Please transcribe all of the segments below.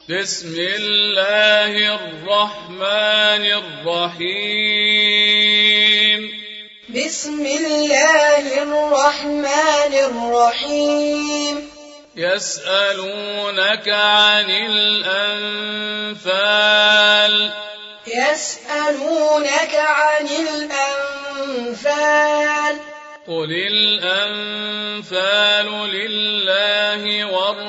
بسم الله الرحمن الرحيم بسم الله الرحمن الرحيم يسألونك عن الأنفال يسألونك عن الأنفال قل الأنفال لله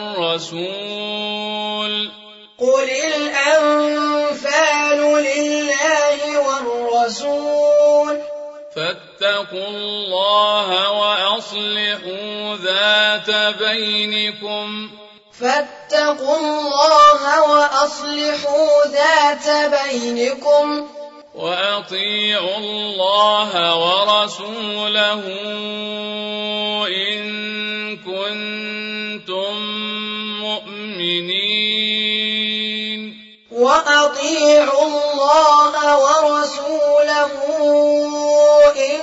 والرسول قل الأنفال لله والرسول فاتقوا الله وأصلحوا ذات بينكم فاتقوا الله وأصلحوا ذات بينكم وأطيعوا الله ورسوله إن كنتم مؤمنين وأطيعوا الله ورسوله إن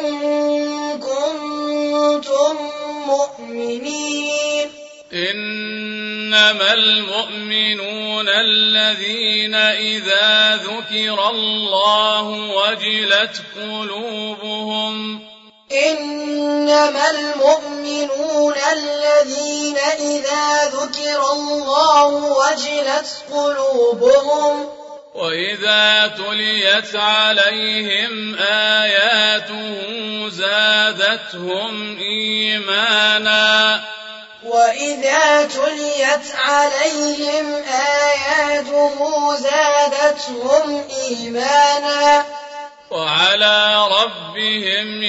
كنتم مؤمنين إنما المؤمنون الذين إذا ذكر الله وجلت قلوبهم إنما المؤمنون الذين إذا ذكر الله وجلت قلوبهم وإذا تليت عليهم آياته زادتهم إيمانا وإذا تليت عليهم آياته زادتهم إيمانا وعلى ربهم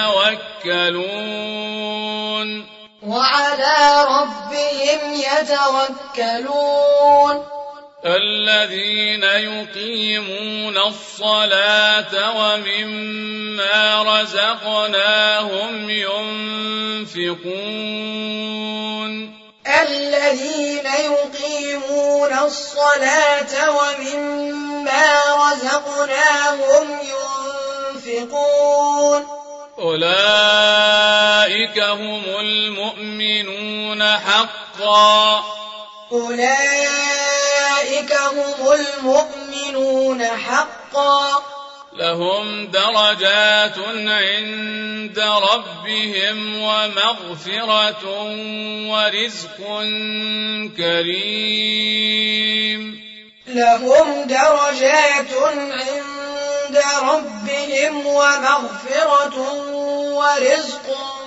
يتوكلون وعلى ربهم يتوكلون الذين يقيمون الصلاة ومما رزقناهم ينفقون الذين يقيمون الصلاة ومما رزقناهم ينفقون أولئك هم المؤمنون حقا أولئك هم المؤمنون حقا لهم درجات عند ربهم ومغفرة ورزق كريم لهم درجات عند ربهم ومغفرة ورزق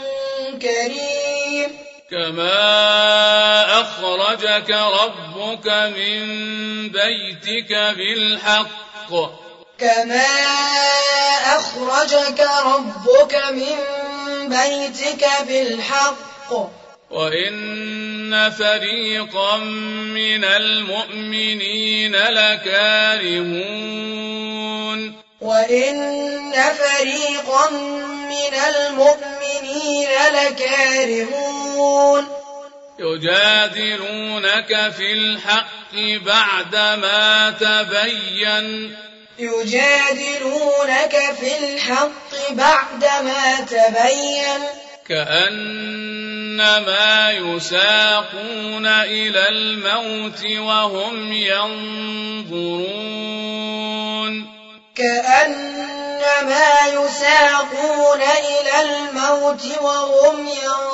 كريم كما أخرجك ربك من بيتك بالحق كما أخرجك ربك من بيتك بالحق وإن فريقا من المؤمنين لكارهون وإن فريقا من المؤمنين لكارهون يجادلونك في الحق بعدما تبين يجادلونك في الحق بعدما تبين كأنما يساقون إلى الموت وهم ينظرون كأنما يساقون إلى الموت وهم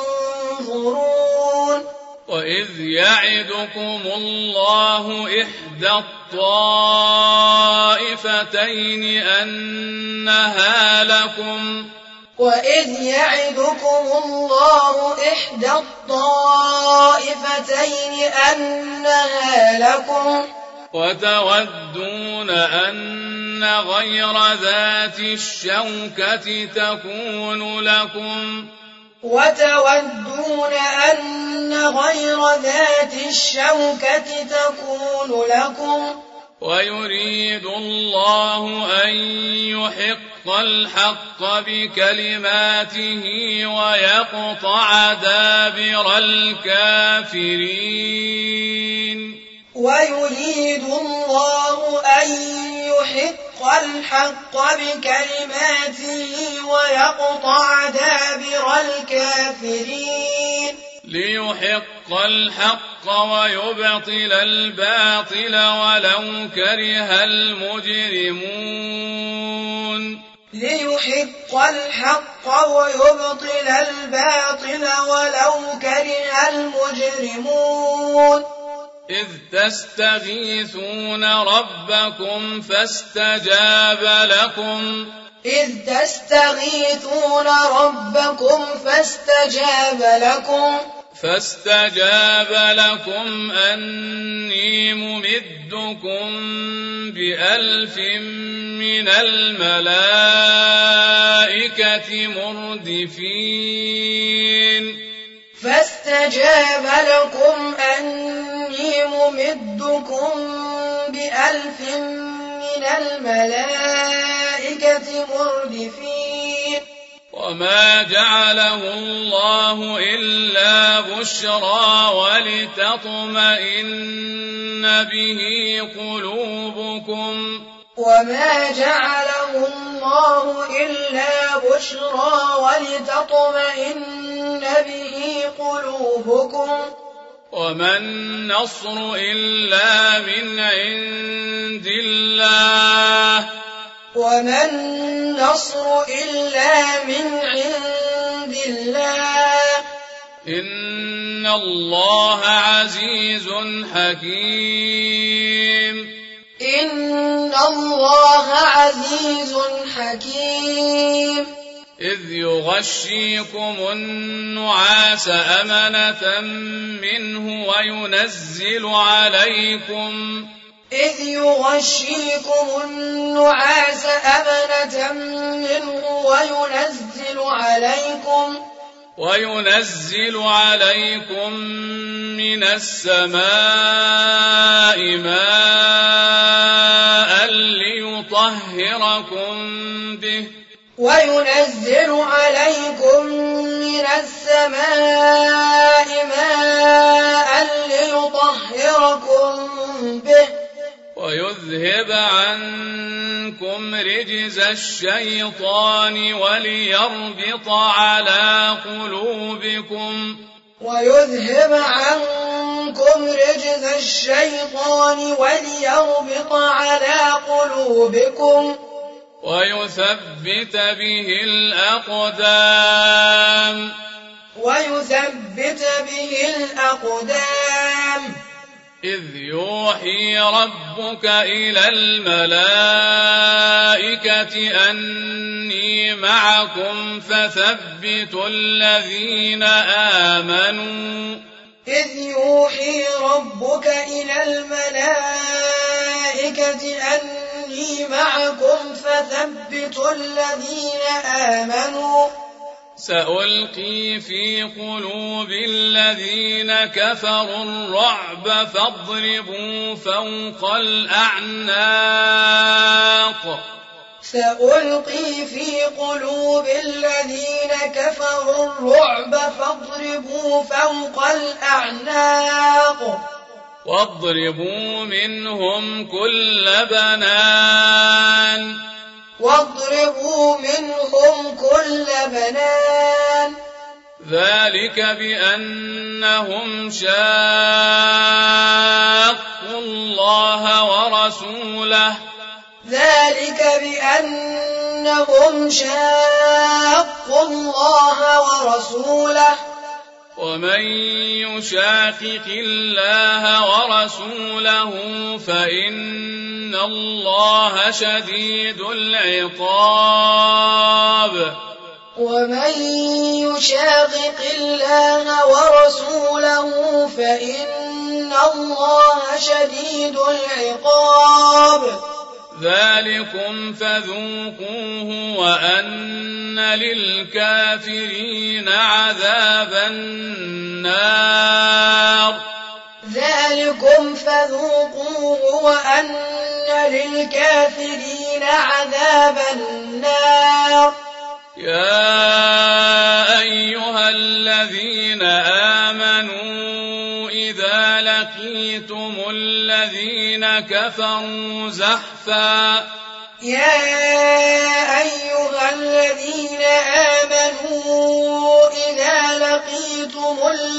ينظرون وإذ يعدكم الله إحدى الطائفتين أنها لكم وإذ يعدكم الله إحدى الطائفتين أنها لكم وتودون أن غير ذات الشوكة تكون لكم وتودون أن غير ذات الشوكة تكون لكم ويريد الله أن يحق الحق بكلماته ويقطع دابر الكافرين ويريد الله أن يحق الحق بكلماته ويقطع دابر الكافرين ليحق الحق ويبطل الباطل ولو كره المجرمون ليحق الحق ويبطل الباطل ولو كره المجرمون إذ تستغيثون ربكم فاستجاب لكم أني ممدكم ب1000 من الملائكة مردفين وما جعله الله إلا بشرى ولتطمئن به قلوبكم وما النصر إلا من عند الله إن الله عزيز حكيم إذ يغشيكم النعاس أمنة منه وينزل عليكم من السماء ماء ليطهركم به ويذهب عنكم رجز الشيطان وليربط على قلوبكم ويثبت به الأقدام إذ يوحي ربك إلى الملائكة أني معكم فثبتوا الذين آمنوا سألقي في قلوب الذين كفروا الرعب فاضربوا فوق الأعناق واضربوا منهم كل بنان ذلك بأنهم شاقوا الله ورسوله ومن يشاقق الله ورسوله فإن الله شديد العقاب ذلكم فذوقوه وأن للكافرين عذاب النار يا أيها الذين آمنوا إذا لقيتم الذين كفروا زحفا إذا لقيتم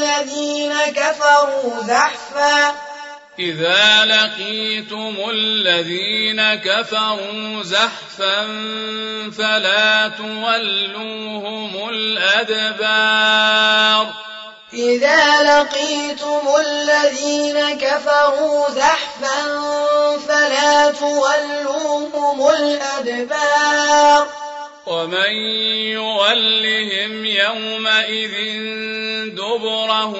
الذين كفروا زحفا فلا تولوهم الأدبار. إذا لقيتم الذين كفروا زحفا فلا تولوهم الأدبار. ومن يولهم يومئذ دبره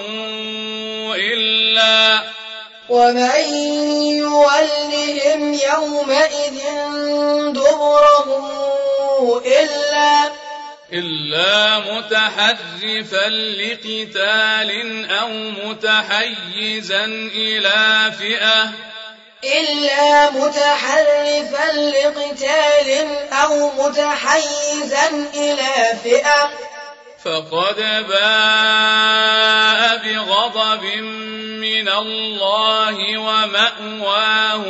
إلا متحرفا لقتال أو متحيزا إلى فئة فقد باء بغضب من الله ومأواه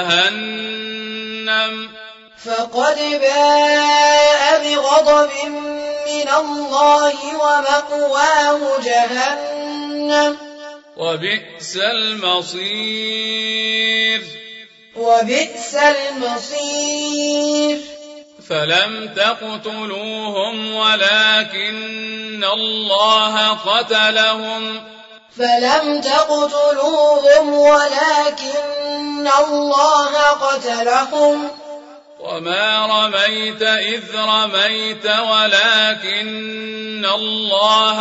جهنم وبئس المصير. فلم تقتلوهم ولكن الله قتلهم وما رميت إذ رميت ولكن الله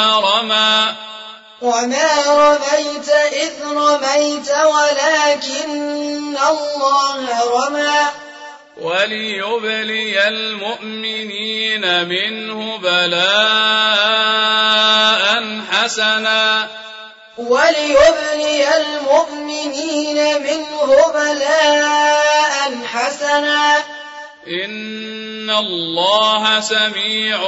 رمى وليبلي المؤمنين منه بلاء حسنا إن الله سميع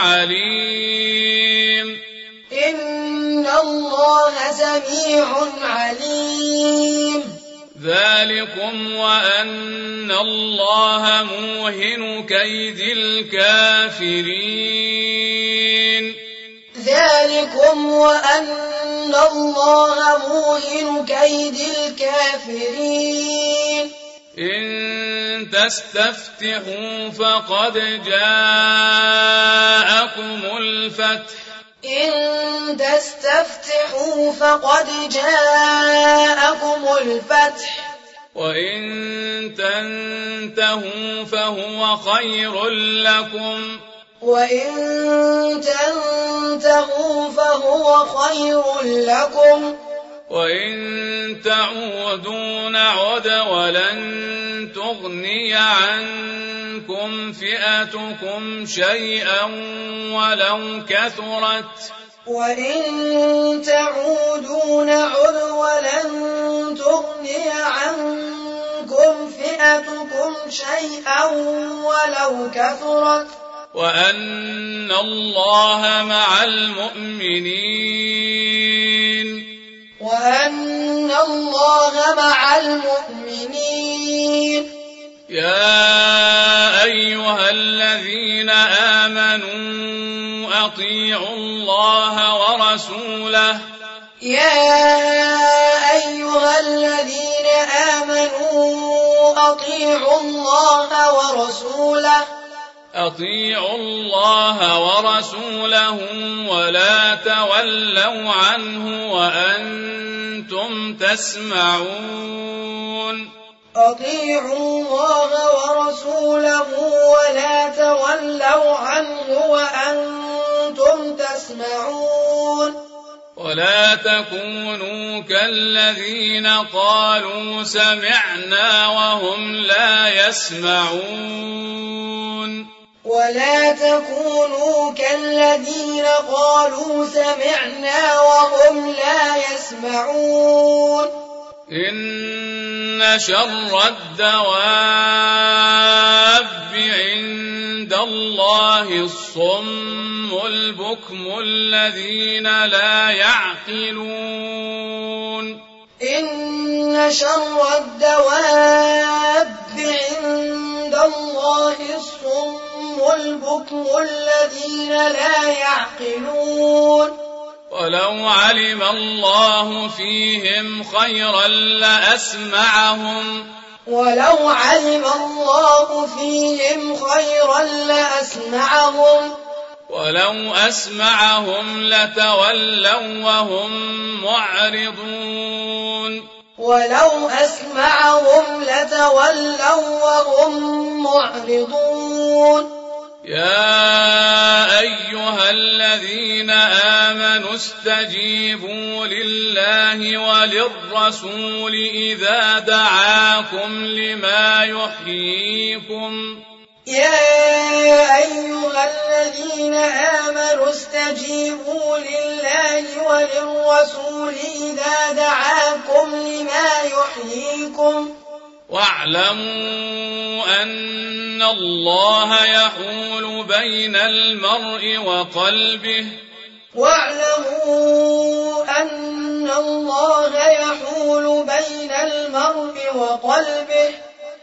عليم. ذلكم وأن الله موهن كيد الكافرين. إن تستفتحوا فقد جاءكم الفتح وإن تنتهوا فهو خير لكم وإن تعودوا نعد ولن تغني عنكم فئتكم شيئا ولو كثرت وأن الله مع المؤمنين. يا أيها الذين آمنوا أطيعوا الله ورسوله ولا تولوا عنه وأنتم تسمعون. أطيعوا الله ورسوله ولا تولوا عنه وأنتم تسمعون. ولا تكونوا كالذين قالوا سمعنا وهم لا يسمعون. إن شر الدواب عند الله الصم البكم الذين لا يعقلون. ولو علم الله فيهم خيرا لأسمعهم ولو علم الله فيهم خيرا لأسمعهم ولو أسمعهم لتولوا وهم معرضون ولو أسمعهم لتولوا وهم معرضون يا أيها الذين آمنوا استجيبوا لله وللرسول إذا دعاكم لما يحييكم يا أيها الذين آمنوا استجيبوا لله وللرسول إذا دعاكم لما يحييكم واعلموا أن الله يحول بين المرء وقلبه واعلموا أن الله يحول بين المرء وقلبه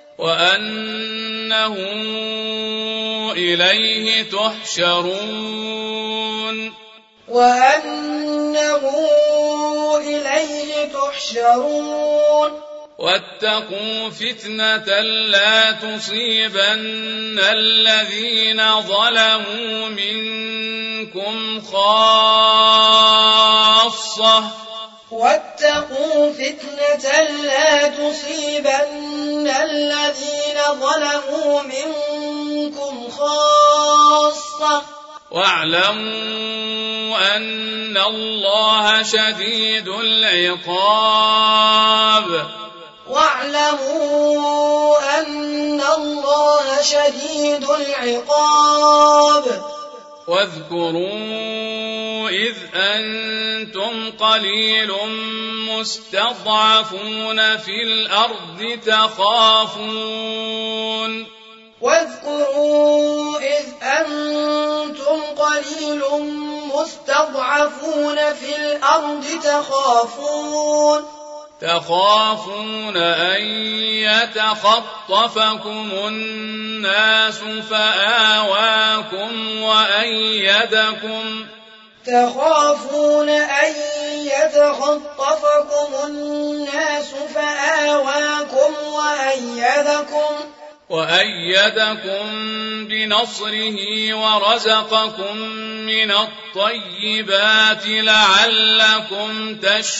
وأنه إليه تحشرون وأنه إليه تحشرون واتقوا فتنة لا تصيبن الذين ظلموا منكم خاصة واتقوا فتنة لا تصيبن الذين ظلموا منكم خاصة واعلموا أن الله شديد العقاب واعلموا أن الله شديد العقاب واذكروا إذ أنتم قليل مستضعفون في الأرض واذكروا إذ أنتم قليل مستضعفون في الأرض تخافون أن يتخطفكم الناس فآواكم وأيدكم تخافون أن يتخطفكم الناس فآواكم وأيدكم بنصره ورزقكم من الطيبات لعلكم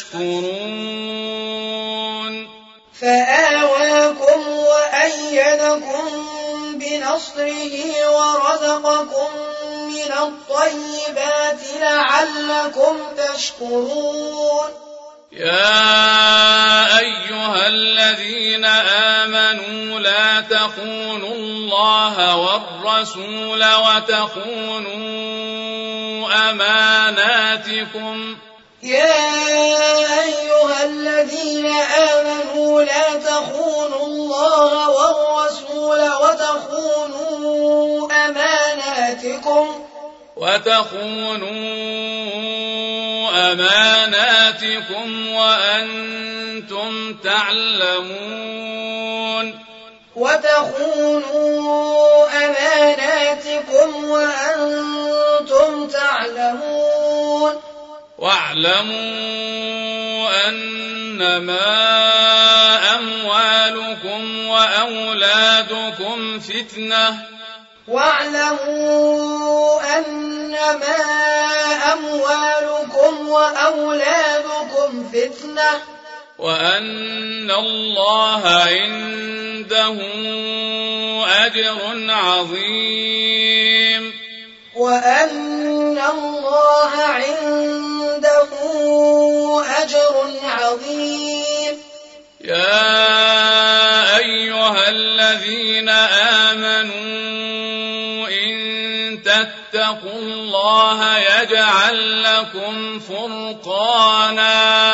تشكرون فآواكم وأيدكم بنصره ورزقكم من الطيبات لعلكم تشكرون يا أيها الذين آمنوا لا تخونوا الله والرسول وتخونوا أماناتكم يا أيها الذين آمنوا لا تخونوا الله والرسول وتخونوا أماناتكم وأنتم تعلمون واعلموا أنما أموالكم وأولادكم فتنة وأن الله عنده أجر عظيم يا أيها الذين آمنوا إن تتقوا الله يجعل لكم فرقانا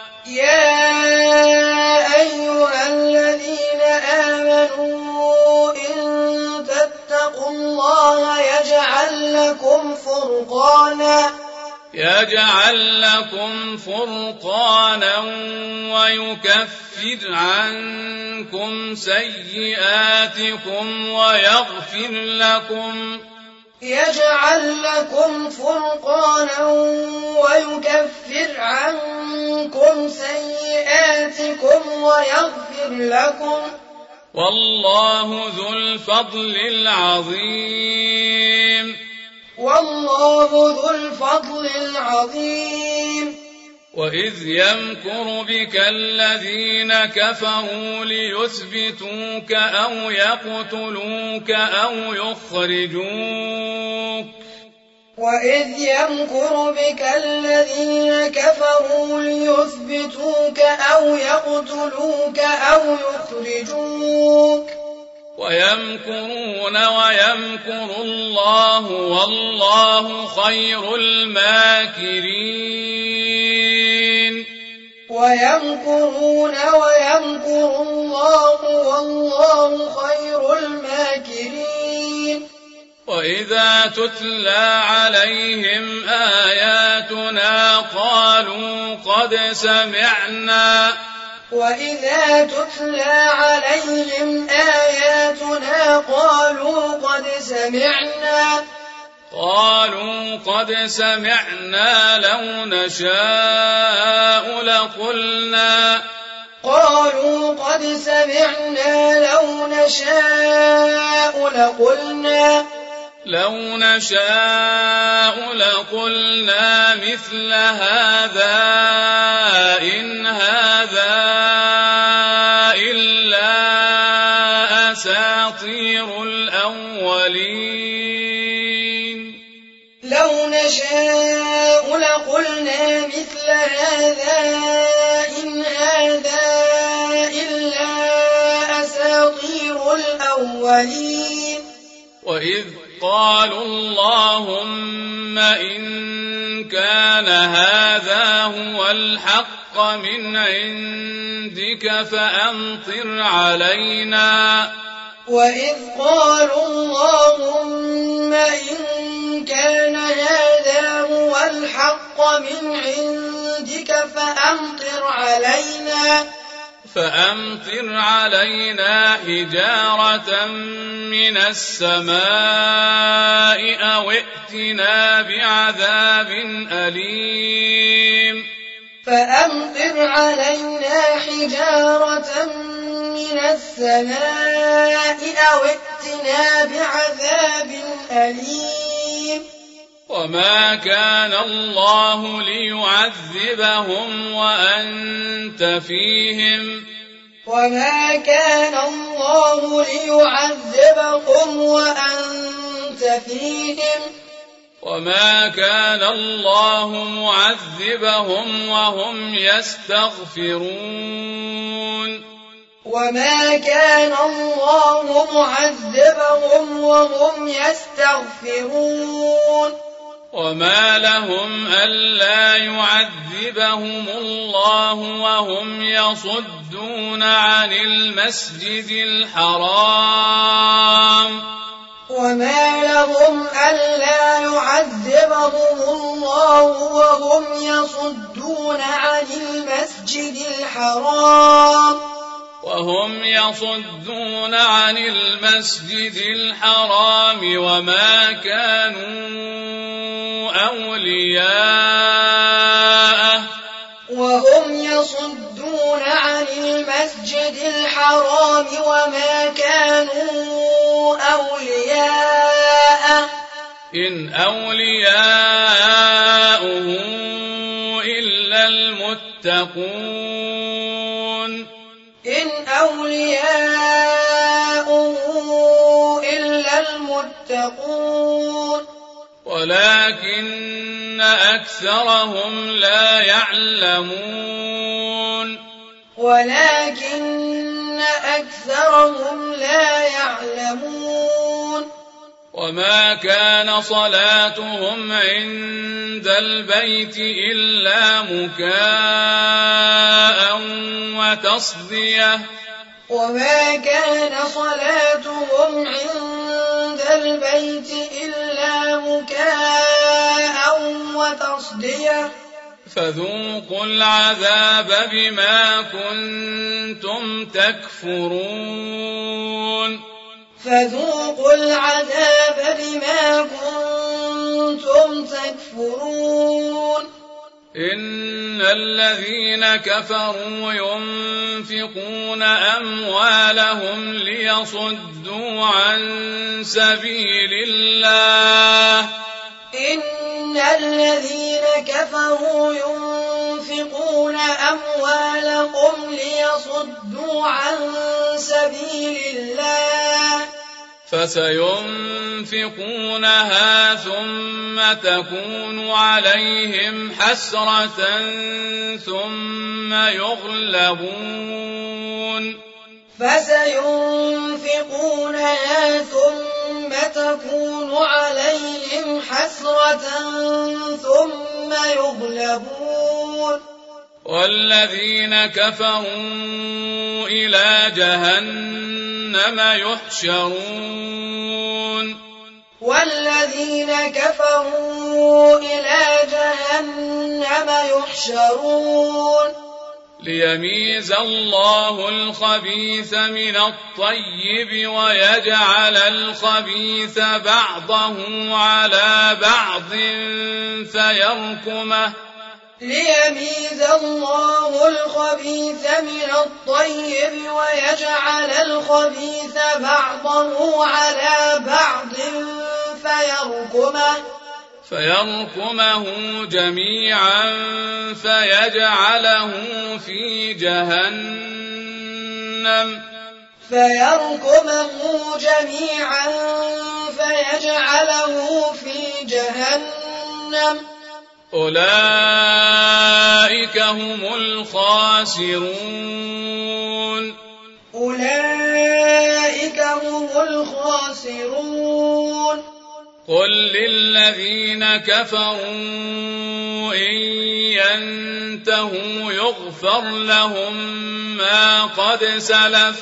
يجعل لكم فرقانا ويكفر عنكم سيئاتكم ويغفر لكم يجعل لكم فرقانا ويكفر عنكم سيئاتكم ويغفر لكم والله ذو الفضل العظيم والله ذو الفضل العظيم وإذ يمكر بك الذين كفروا ليثبتوك أو يقتلوك أو يخرجوك وإذ يمكر بك الذين كفروا ليثبتوك أو يقتلوك أو يخرجوك ويمكرون ويمكر الله والله خير الماكرين ويمكرون ويمكر الله والله خير الماكرين وإذا تتلى عليهم آياتنا قالوا قد سمعنا وإذا تتلى عليهم آياتنا قالوا قد سمعنا لو نشاء لقلنا مثل هذا إن هذا إلا أساطير الأولين لو نشاء لقلنا مثل هذا إن هذا إلا أساطير الأولين وإذ قالوا اللهم إن كان هذا هو الحق من عندك فأمطر علينا وإذ قالوا اللهم إن كان هذا هو الحق من عندك فأمطر علينا حجارة من السماء أو ائتنا بعذاب أليم فأمطر علينا حجارة من السماء أو ائتنا بعذاب أليم وما كان الله ليعذبهم وأنت فيهم وما كان الله ليعذبهم وأنت فيهم وما كان الله معذبهم وهم يستغفرون وما كان الله معذبهم وهم يستغفرون وما لهم ألا يعذبهم الله وهم يصدون عن المسجد الحرام وما لهم ألا يعذبهم الله وهم يصدون عن المسجد الحرام وما كانوا أولياءه إن أولياؤه إلا المتقون ولكن أكثرهم لا يعلمون وما كان صلاتهم عند البيت إلا مكاء وتصدية فذوقوا العذاب بما كنتم تكفرون فذوقوا العذاب بما كنتم تكفرون إن الذين كفروا ينفقون أموالهم ليصدوا عن سبيل الله إن الذين كفروا ينفقون أموالهم ليصدوا عن سبيل الله فسينفقونها ثم تكون عليهم حسرة ثم يغلبون تكون عليهم حسرة ثم يغلبون والذين كفروا إلى جهنم يحشرون ليميز الله الخبيث من الطيب ويجعل الخبيث بعضه على بعض فيركمه فيركمه جميعا فيجعله في جهنم أولئك هم الخاسرون قل للذين كفروا إن ينتهوا يغفر لهم ما قد سلف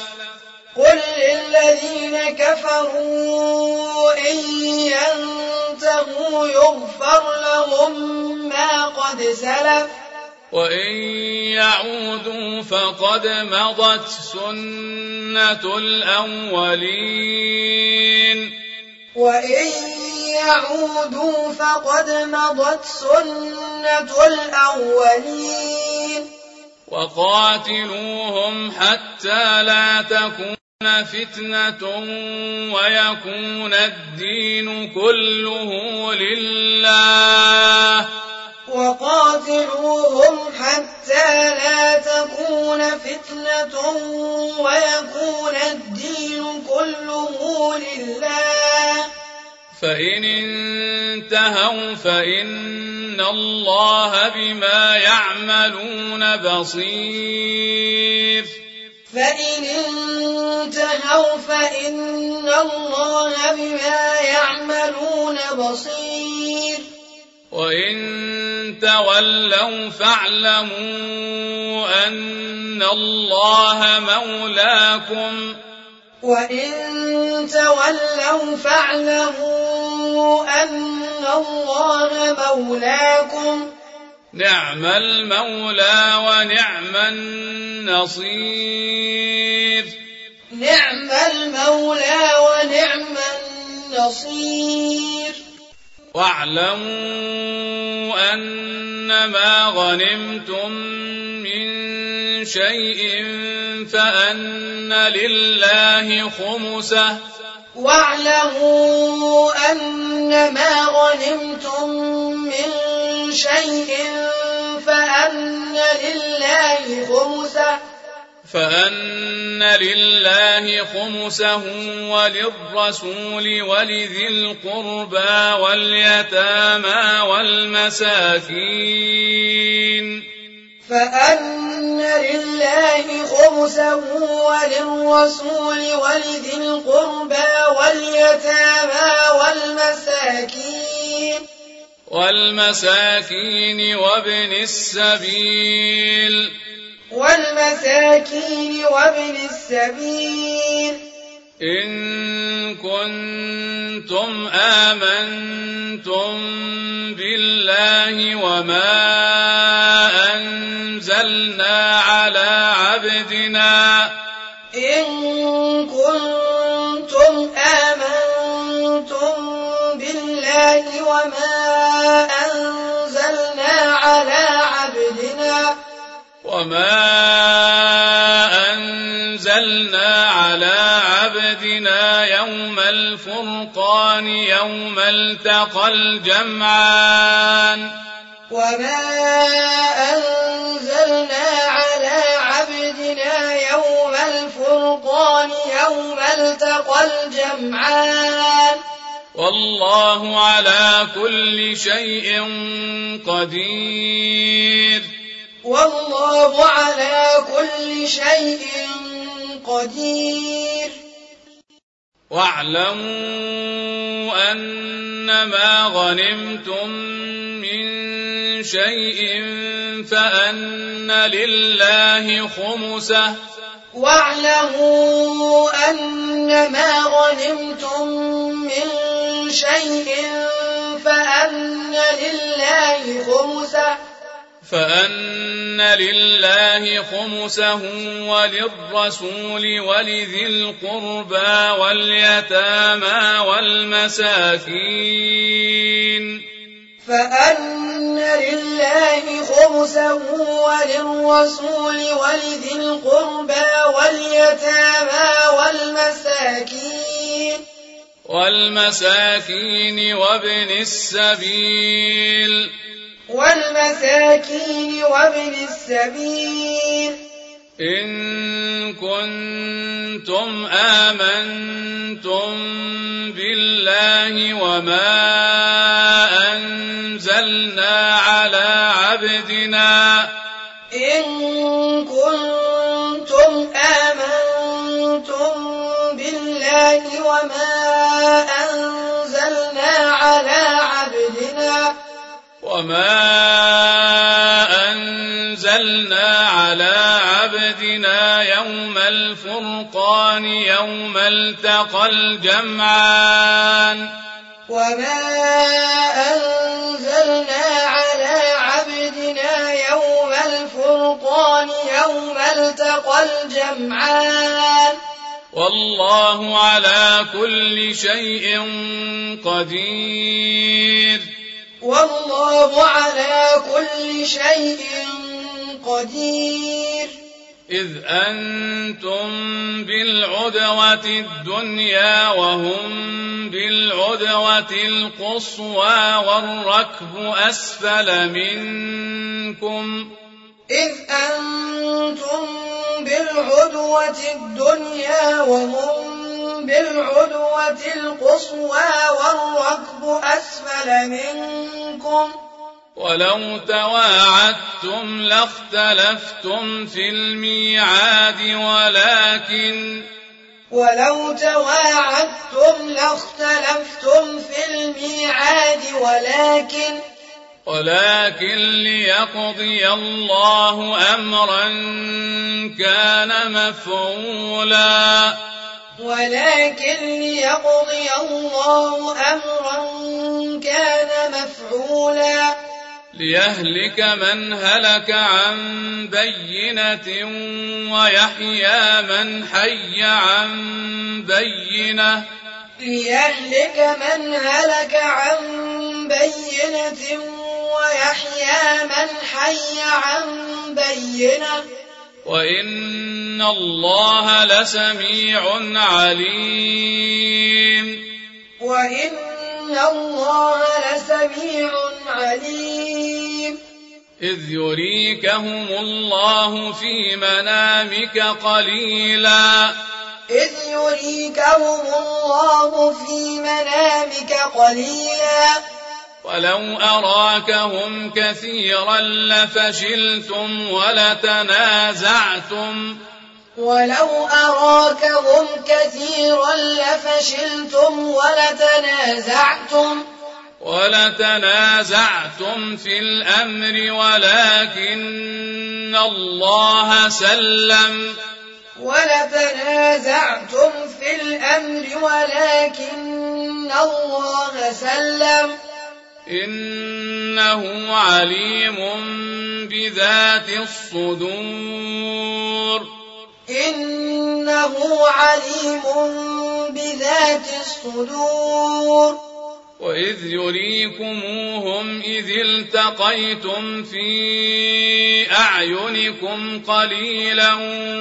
وإن يعودوا فقد مضت سنة الأولين وقاتلوهم حتى لا تكون فتنة ويكون الدين كله لله فإن انتهوا فإن الله بما يعملون بصير وإن تولوا فاعلموا أن الله مولاكم نعم المولى ونعم النصير واعلموا أنما غنمتم من شيء فأن لله خمسه فأن لله خمسه وللرسول ولذي القربى واليتامى والمساكين وابن السبيل إن كنتم آمنتم بالله وما أنزلنا على عبدنا بالله وما أنزلنا على عبدنا يوم الفرقان يوم التقى الجمعان والله على كل شيء قدير واعلموا أنما غنمتم من شيء فأن لله خمسه وللرسول ولذي القربى واليتامى والمساكين وابن السبيل إن كنتم آمنتم بالله وما أنزلنا على عبدنا يوم الفرقان يوم التقى الجمعان والله على كل شيء قدير إذ أنتم بالعدوة الدنيا وهم بالعدوة القصوى والركب أسفل منكم ولو تواعدتم لاختلفتم في الميعاد ولكن ليقضي الله أمرا كان مفعولا ليهلك من هلك عن بينة ويحيى من حي عن بينة وإن الله لسميع عليم إذ يريكهم الله في منامك قليلا ولو أراكهم كثيرا لفشلتم ولتنازعتم في الأمر ولكن الله سلم إنه عليم بذات الصدور وإذ يريكموهم إذ التقيتم في أعينكم قليلا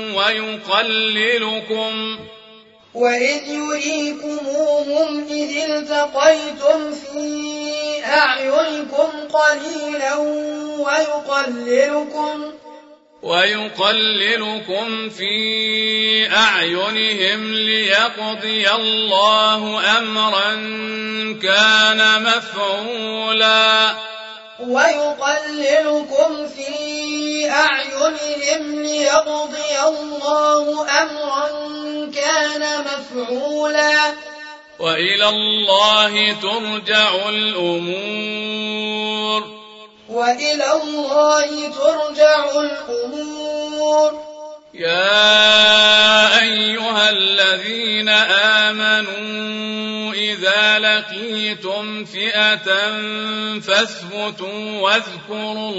وإذ يريكموهم إذ التقيتم في أعينكم قليلا ويقللكم في أعينهم ليقضي الله أمرا كان مفعولا وإلى الله ترجع الأمور يا أيها الذين آمنوا إذا لقيتم فئة فاثبتوا واذكروا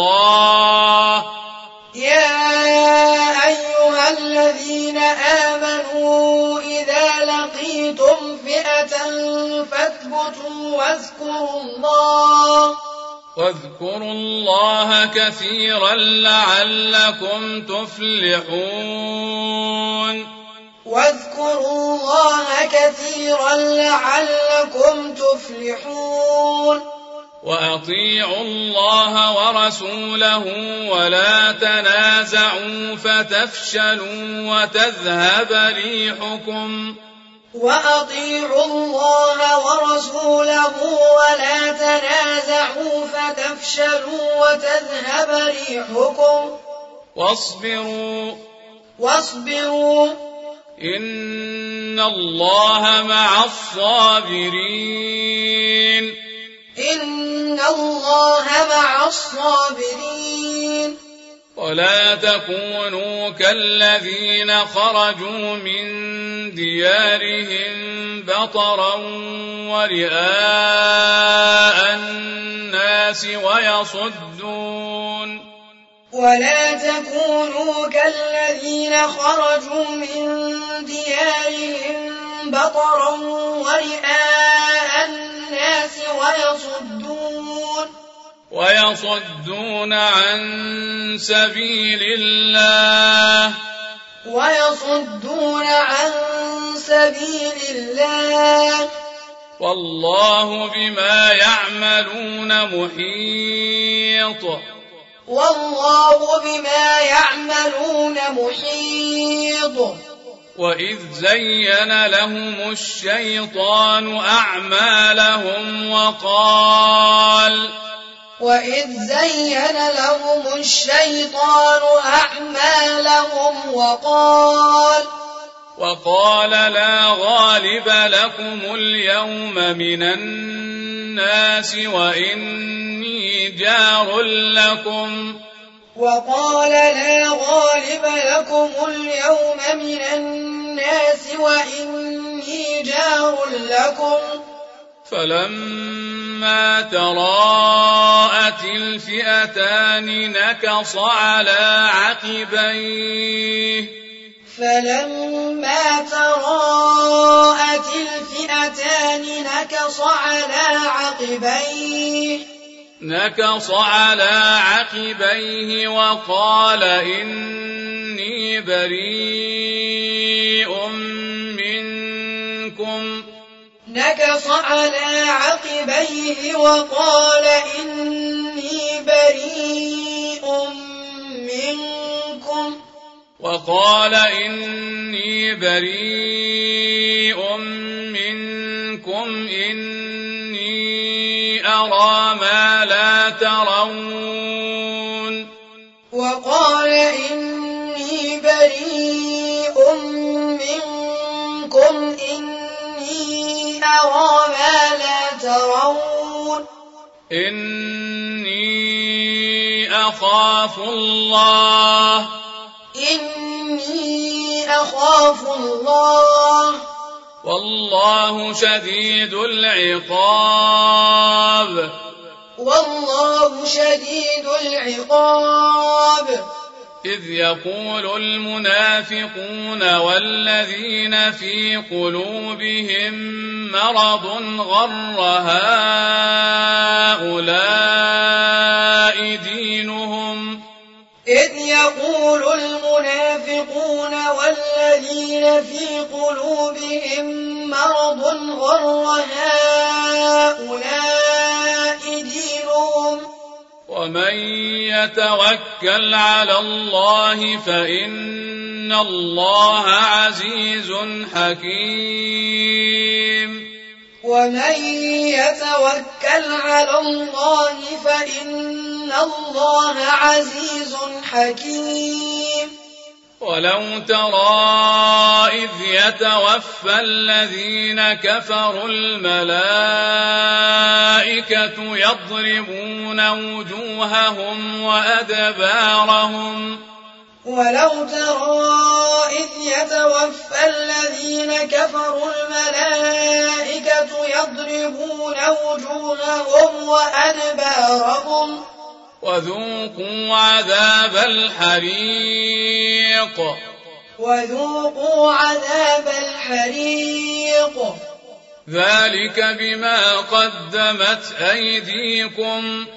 واذكروا الله كثيرا لعلكم تفلحون وأطيعوا الله ورسوله ولا تنازعوا فتفشلوا وتذهب ريحكم واصبروا إن الله مع الصابرين ولا تكونوا كالذين خرجوا من ديارهم بطرا ورئاء الناس ويصدون عن سبيل الله والله بما يعملون محيط وإذ زين لهم الشيطان أعمالهم وقال لا غالب لكم اليوم من الناس وإني جار لكم فلما تراءت الفئتان نكص على عقبيه وقال إني بريء منكم إني أرى ما لا ترون إني أخاف الله والله شديد العقاب إذ يقول المنافقون والذين في قلوبهم مرض غر هؤلاء دينهم إذ يقول المنافقون والذين في قلوبهم مرض غر هؤلاء دينهم ومن يتوكل على الله فإن الله عزيز حكيم ومن يتوكل على الله فإن الله عزيز حكيم ولو ترى إذ يتوفى الذين كفروا الملائكة يضربون وجوههم وأدبارهم ولو ترى إذ يتوفى الذين كفروا الملائكة يضربون وجوههم وأدبارهم وذوقوا عذاب الحريق وذوقوا عذاب الحريق ذلك بما قدمت أيديكم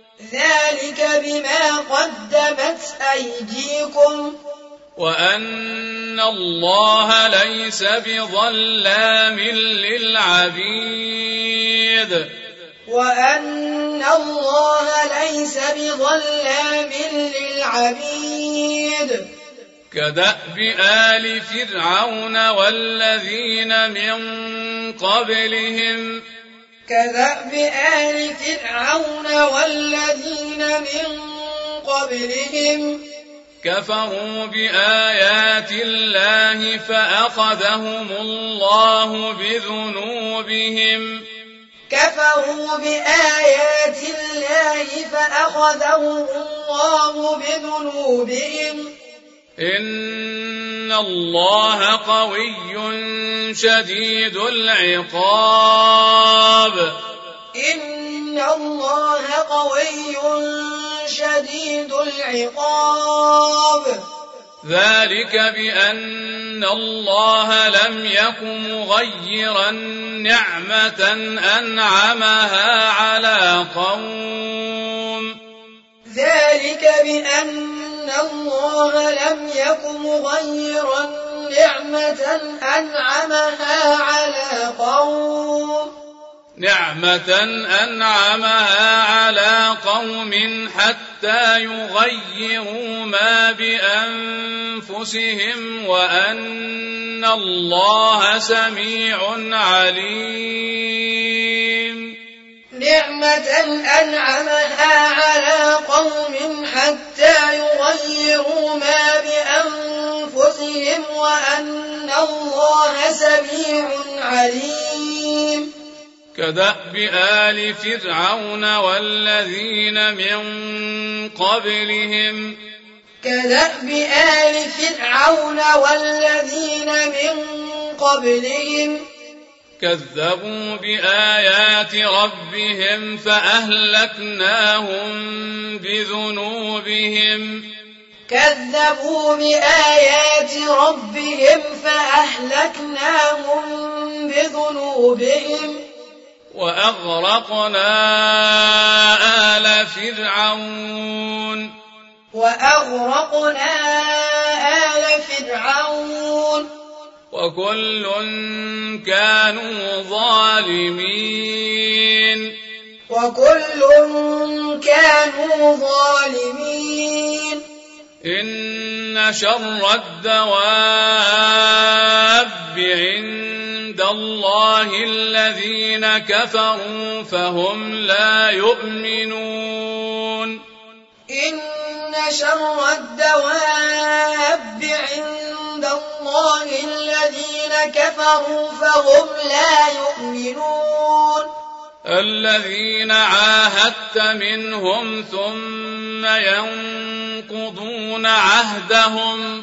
وأن الله ليس بظلام للعبيد كدأب آل فرعون والذين من قبلهم كفروا بآيات الله فأخذهم الله بذنوبهم إن الله قوي شديد العقاب ذلك بأن الله لم يك مغيرا نعمة أنعمها على قوم حتى يغيروا ما بأنفسهم وأن الله سميع عليم كدأب آل فرعون والذين من قبلهم كذبوا بآيات ربهم فأهلكناهم بذنوبهم وأغرقنا آل فرعون وكل كانوا ظالمين إن شر الدواب عند الله الذين كفروا فهم لا يؤمنون الذين عاهدت منهم ثم ينقضون عهدهم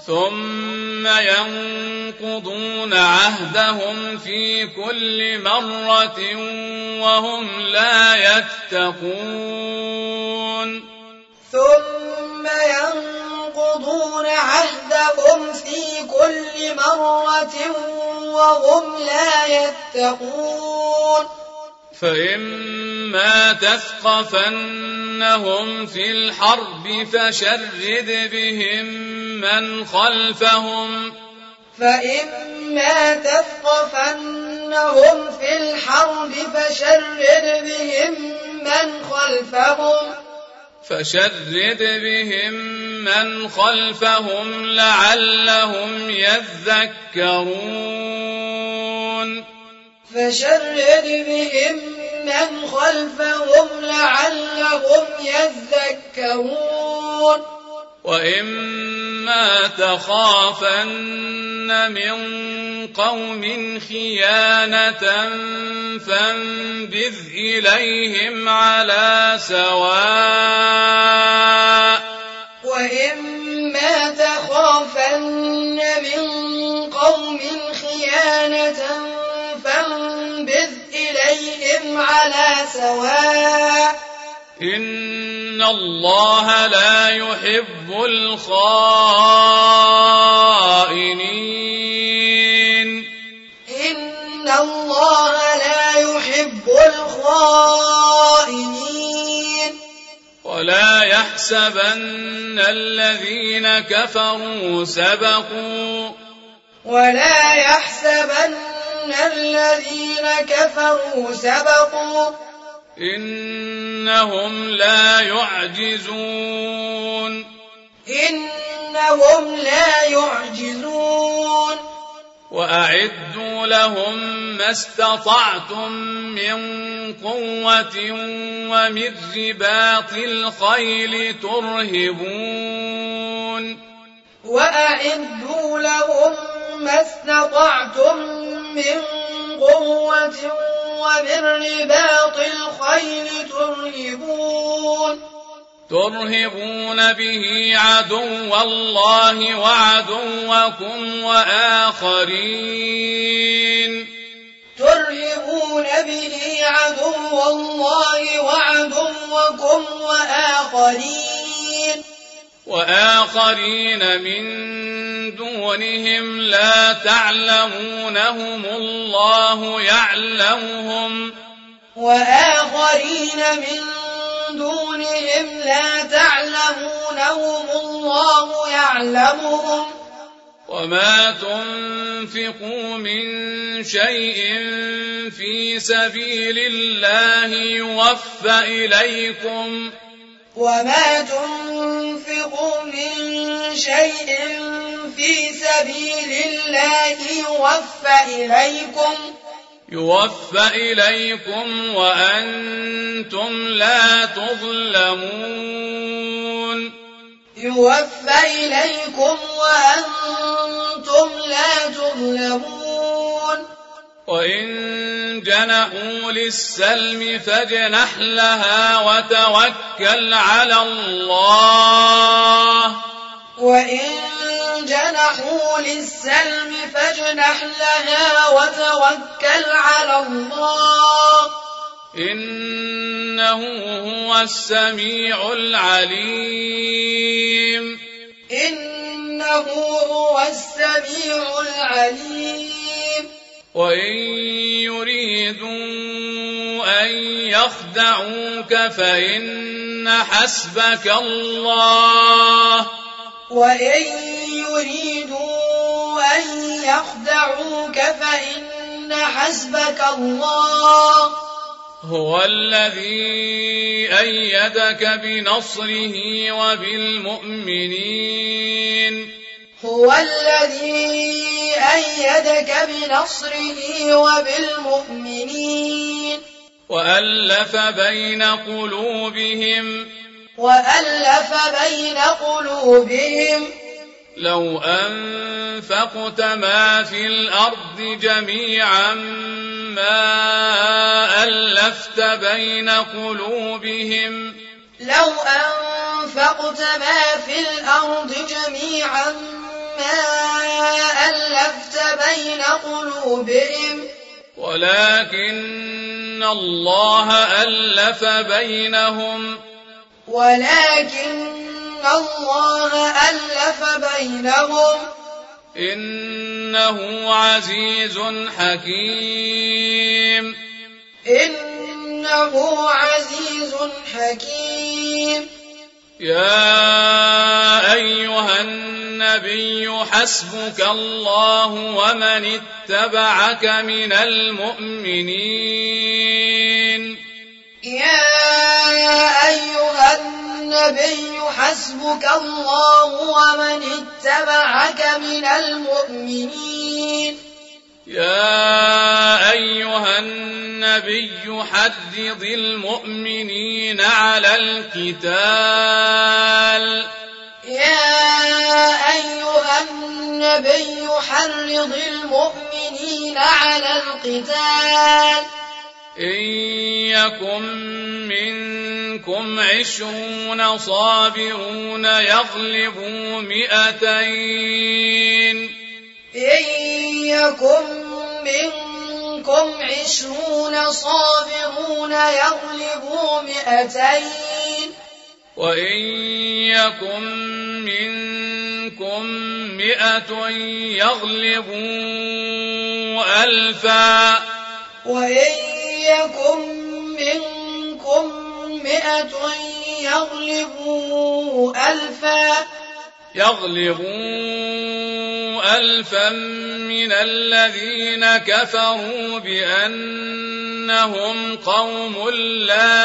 ثم ينقضون عهدهم في كل مرة وهم لا يتقون ثم ينقضون عهدهم في كل مرة وهم لا يتقون فإما تثقفنهم في الحرب فشرد بهم من خلفهم فإما تثقفنهم في الحرب فشرد بهم من خلفهم لعلهم يذكرون وإما تخافن من قوم خيانة فانبذ إليهم على سواء وإما تخافن من قوم خيانة فانبذ إليهم على سواء إن الله لا يحب الخائنين إن الله لا يحب الخائنين ولا يحسبن الذين كفروا سبقوا إنهم لا يعجزون وأعدوا لهم ما استطعتم من قوة ومن رباط الخيل ترهبون به عدو الله وعدوكم وآخرين من دونهم لا تعلمونهم الله يعلمهم وما تنفقوا من شيء في سبيل الله يوفى إليكم وأنتم لا تظلمون وإن جنحوا للسلم فاجنح لها وتوكل على الله إنه هو السميع العليم وإن يريدوا أن يخدعوك فإن حسبك الله هو الذي أيدك بنصره وبالمؤمنين وألف بين قلوبهم لو أنفقت ما في الأرض جميعا ما ألفت بين قلوبهم ما ألفت بين قلوبهم ولكن الله ألف بينهم إنه عزيز حكيم يا أيها النبي حسبك الله ومن اتبعك من المؤمنين يا أيها النبي حسبك الله ومن اتبعك من المؤمنين يا أيها النبي حرض المؤمنين على القتال إن يكن منكم 20 صابرون يغلبوا 200 إن يكن منكم 20 صابرون يغلبوا 200 وإن يكن منكم 100 يغلبوا 1000 وإن يكن منكم 100 يغلبوا 1000 من الذين كفروا بأنهم قوم لا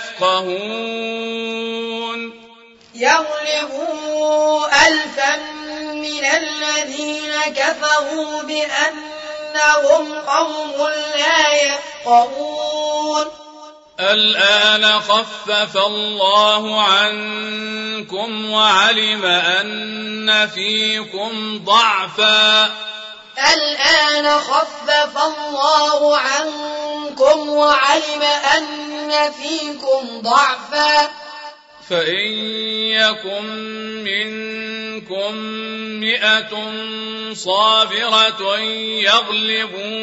يفقهون يغلبوا 1000 من الذين كفروا بأنهم قوم لا يفقهون الآن خفف الله عنكم وعلم أن فيكم ضعفا فإن يكن منكم 100 صابرة يغلبوا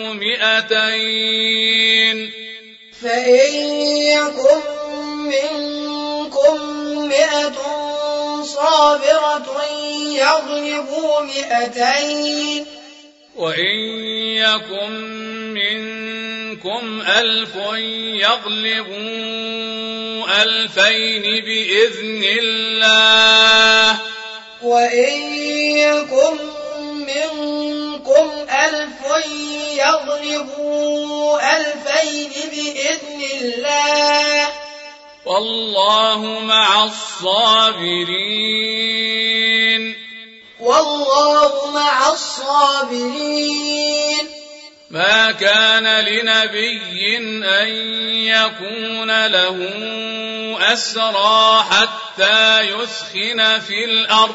200 فإن يكن منكم 100 صابرة يغلبوا 200 وإن يكن منكم 1000 يغلبوا 2000 بإذن الله وإن يكن منكم 1000 يغلبوا 2000 بإذن الله والله مع الصابرين ما كان لنبي أن يكون له أسرى حتى يثخن في الأرض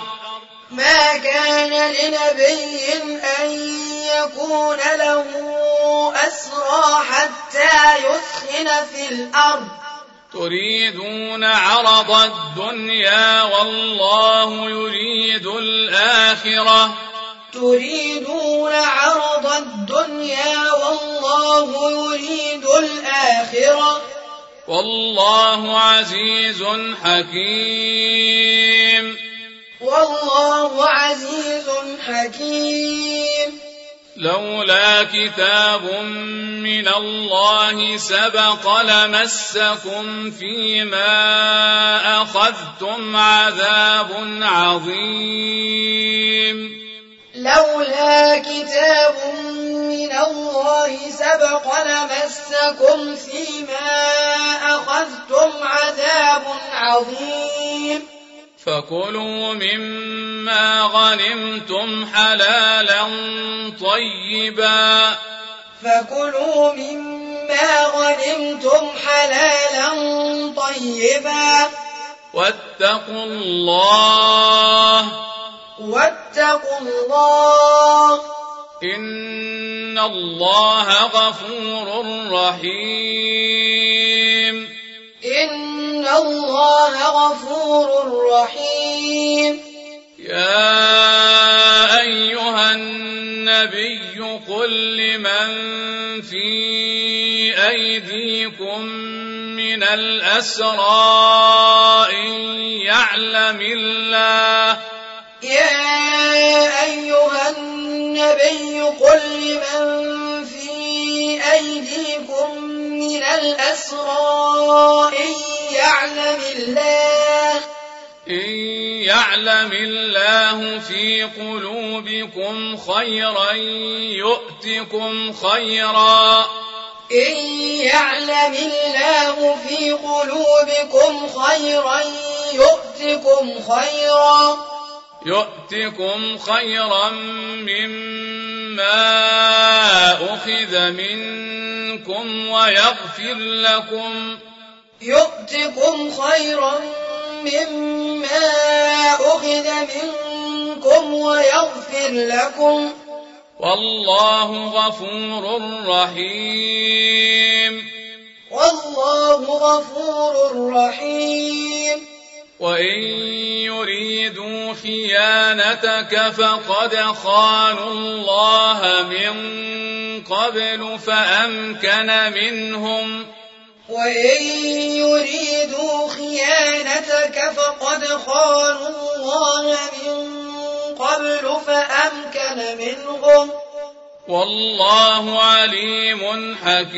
تريدون عرض الدنيا والله يريد الآخرة والله عزيز حكيم لولا كتاب من الله سبق لمسكم فيما أخذتم عذاب عظيم فكلوا مما غنمتم حلالا طيبا واتقوا الله إن الله غفور رحيم يا في أيديكم من الأسرى إن يعلم الله يا أيها النبي قل لمن في أيديكم من الأسرى إن يعلم الله في قلوبكم خيرا يؤتكم خيرا إن يعلم الله في قلوبكم خيرا يؤتكم خيرا مما أخذ منكم ويغفر لكم والله غفور رحيم وإن يريدوا خيانتك فقد خانوا الله من قبل فأمكن منهم والله عليم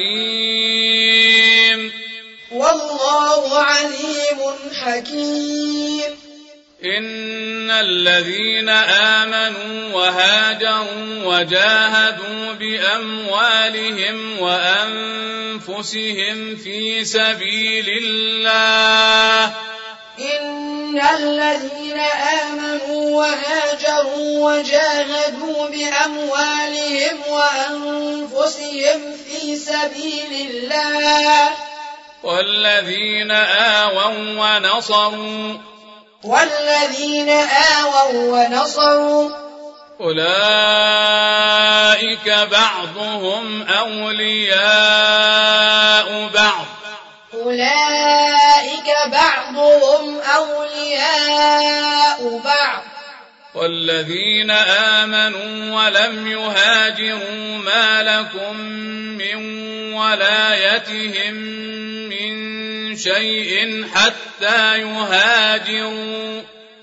حكيم إن الذين آمنوا وهاجروا وجاهدوا بأموالهم وأنفسهم في سبيل الله والذين آووا ونصروا أولئك بعضهم أولياء بعض والذين آمنوا ولم يهاجروا ما لكم من ولايتهم من شيء حتى يهاجروا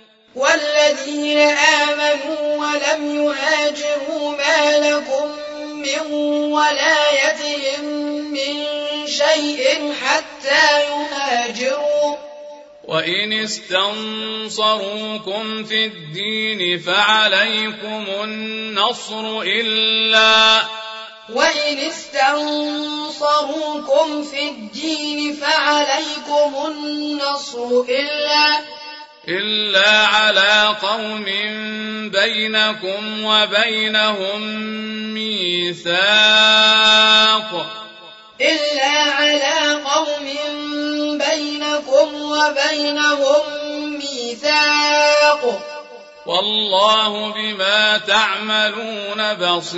وإن استنصروكم في الدين فعليكم النصر إلا على قوم بينكم وبينهم ميثاق والله بما تعملون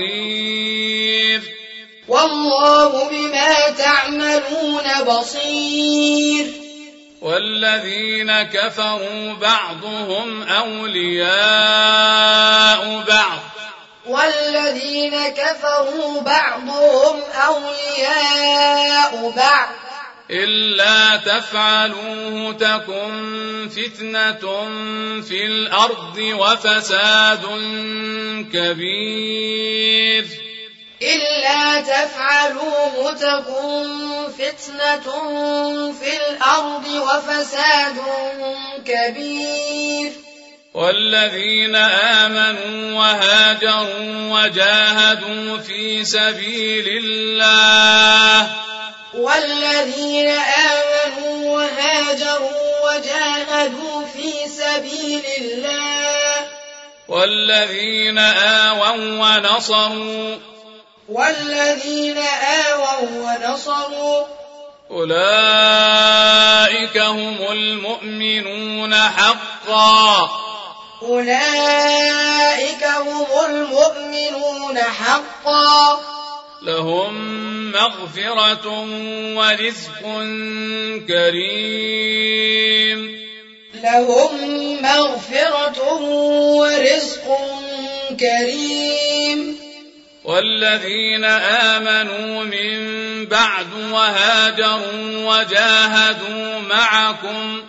بصير والذين كفروا بعضهم أولياء بعض إلا تفعلوه تكن فتنة في الأرض وفساد كبير والذين آمنوا وهاجروا وجاهدوا في سبيل الله والذين آووا ونصروا أولئك هم المؤمنون حقا لهم مغفرة ورزق كريم والذين آمنوا من بعد وهاجروا وجاهدوا معكم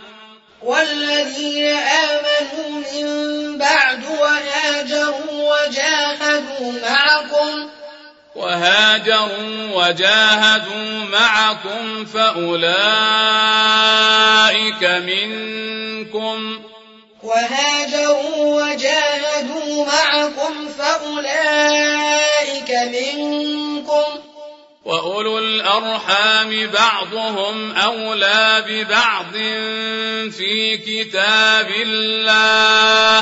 فأولئك منكم وأولو الأرحام بعضهم أولى ببعض في كتاب الله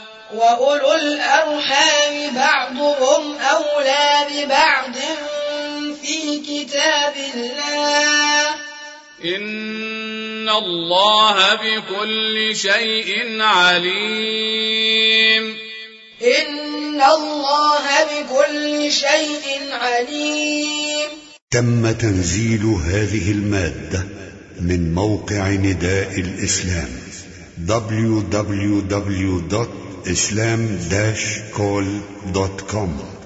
إن الله بكل شيء عليم. تم تنزيل هذه المادة من موقع نداء الإسلام www.islam-call.com